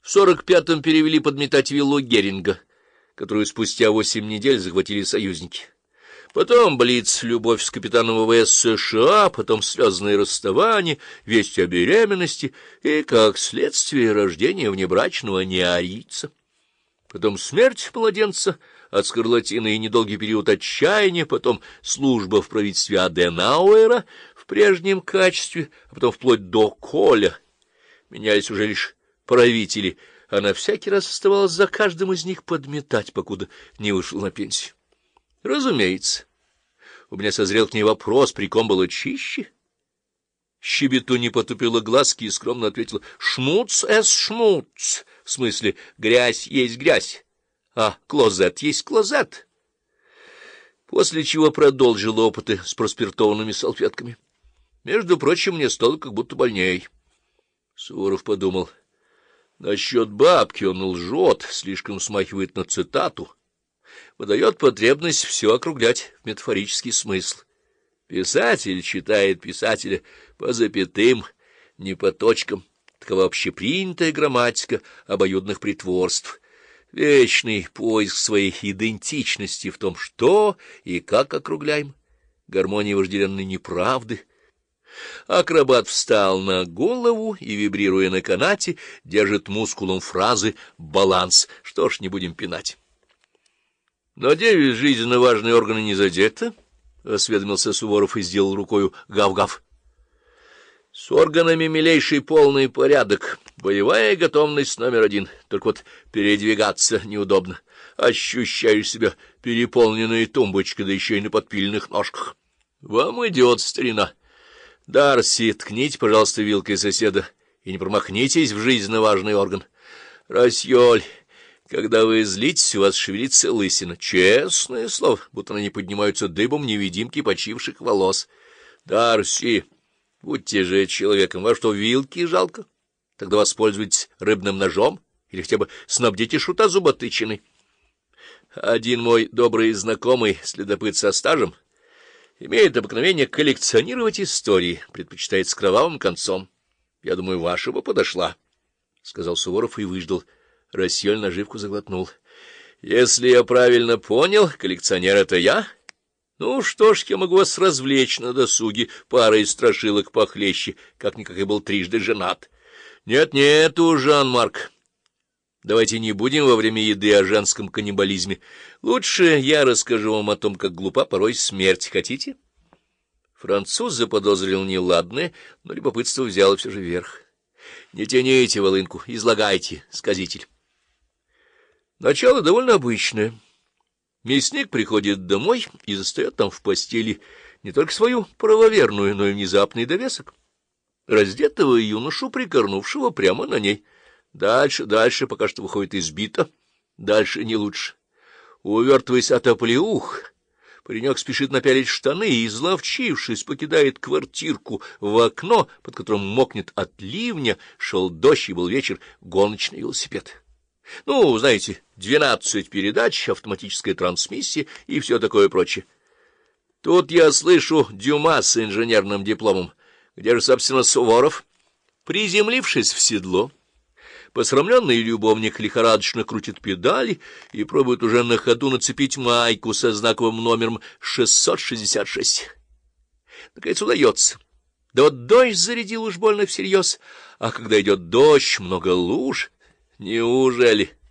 В 45-м перевели подметать виллу Геринга, которую спустя 8 недель захватили союзники. Потом блиц, любовь с капитаном ВВС США, потом слезные расставания, весть о беременности и, как следствие, рождения внебрачного неарийца. Потом смерть младенца от скарлатины и недолгий период отчаяния, потом служба в правительстве Аденауэра в прежнем качестве, а потом вплоть до Коля. Менялись уже лишь правители, она всякий раз оставалась за каждым из них подметать, покуда не вышел на пенсию. Разумеется, у меня созрел к ней вопрос, при ком было чище. Щебетунья потупила глазки и скромно ответила: «Шмуц эс шмуц», в смысле «грязь есть грязь», а клозет есть клозет. После чего продолжила опыты с проспиртованными салфетками. Между прочим, мне стало как будто больней. Суворов подумал: насчет бабки он лжет, слишком смахивает на цитату, выдает потребность все округлять в метафорический смысл. Писатель читает писателя по запятым, не по точкам. Такова общепринятая грамматика обоюдных притворств. Вечный поиск своей идентичности в том, что и как округляем. Гармония вожделенной неправды. Акробат встал на голову и, вибрируя на канате, держит мускулом фразы баланс. Что ж, не будем пинать. «Надеюсь, жизненно важные органы не задеты?» — осведомился Суворов и сделал рукою гав-гав. — С органами, милейший, полный порядок. Боевая готовность №1. Только вот передвигаться неудобно. Ощущаешь себя переполненной тумбочкой, да еще и на подпильных ножках. Вам идет, старина. Дарси, ткните, пожалуйста, вилкой соседа, и не промахнитесь в жизненно важный орган. Расьёль, когда вы злитесь, у вас шевелится лысина. Честное слово, будто они поднимаются дыбом невидимки почивших волос. Дарси, будьте же человеком, во что вилки жалко? Тогда воспользуйтесь рыбным ножом или хотя бы снабдите шута зуботычиной. Один мой добрый знакомый, следопыт со стажем, имеет обыкновение коллекционировать истории, предпочитает с кровавым концом. Я думаю, ваша бы подошла, — сказал Суворов и выждал. Рассёль наживку заглотнул. — Если я правильно понял, коллекционер — это я? Ну что ж, я могу вас развлечь на досуге парой страшилок похлеще, как-никак я был трижды женат. Нет, Жан-Марк, давайте не будем во время еды о женском каннибализме. Лучше я расскажу вам о том, как глупа порой смерть. Хотите? Француз заподозрил неладное, но любопытство взяло все же верх. Не тяните волынку, излагайте, сказитель. Начало довольно обычное. Мясник приходит домой и застает там в постели не только свою правоверную, но и внезапный довесок. Раздетого юношу, прикорнувшего прямо на ней. Дальше пока что выходит избито, дальше не лучше. Увертываясь от оплеух, паренек спешит напялить штаны и, изловчившись, покидает квартирку. В окно, под которым мокнет от ливня, шел дождь, и был вечер, гоночный велосипед. Ну, знаете, 12 передач, автоматическая трансмиссия и все такое прочее. Тут я слышу Дюма с инженерным дипломом. Где же, собственно, Суворов? Приземлившись в седло, посрамленный любовник лихорадочно крутит педали и пробует уже на ходу нацепить майку со знаковым номером 666. Наконец удается. Да вот дождь зарядил уж больно всерьез, а когда идет дождь, много луж. Неужели?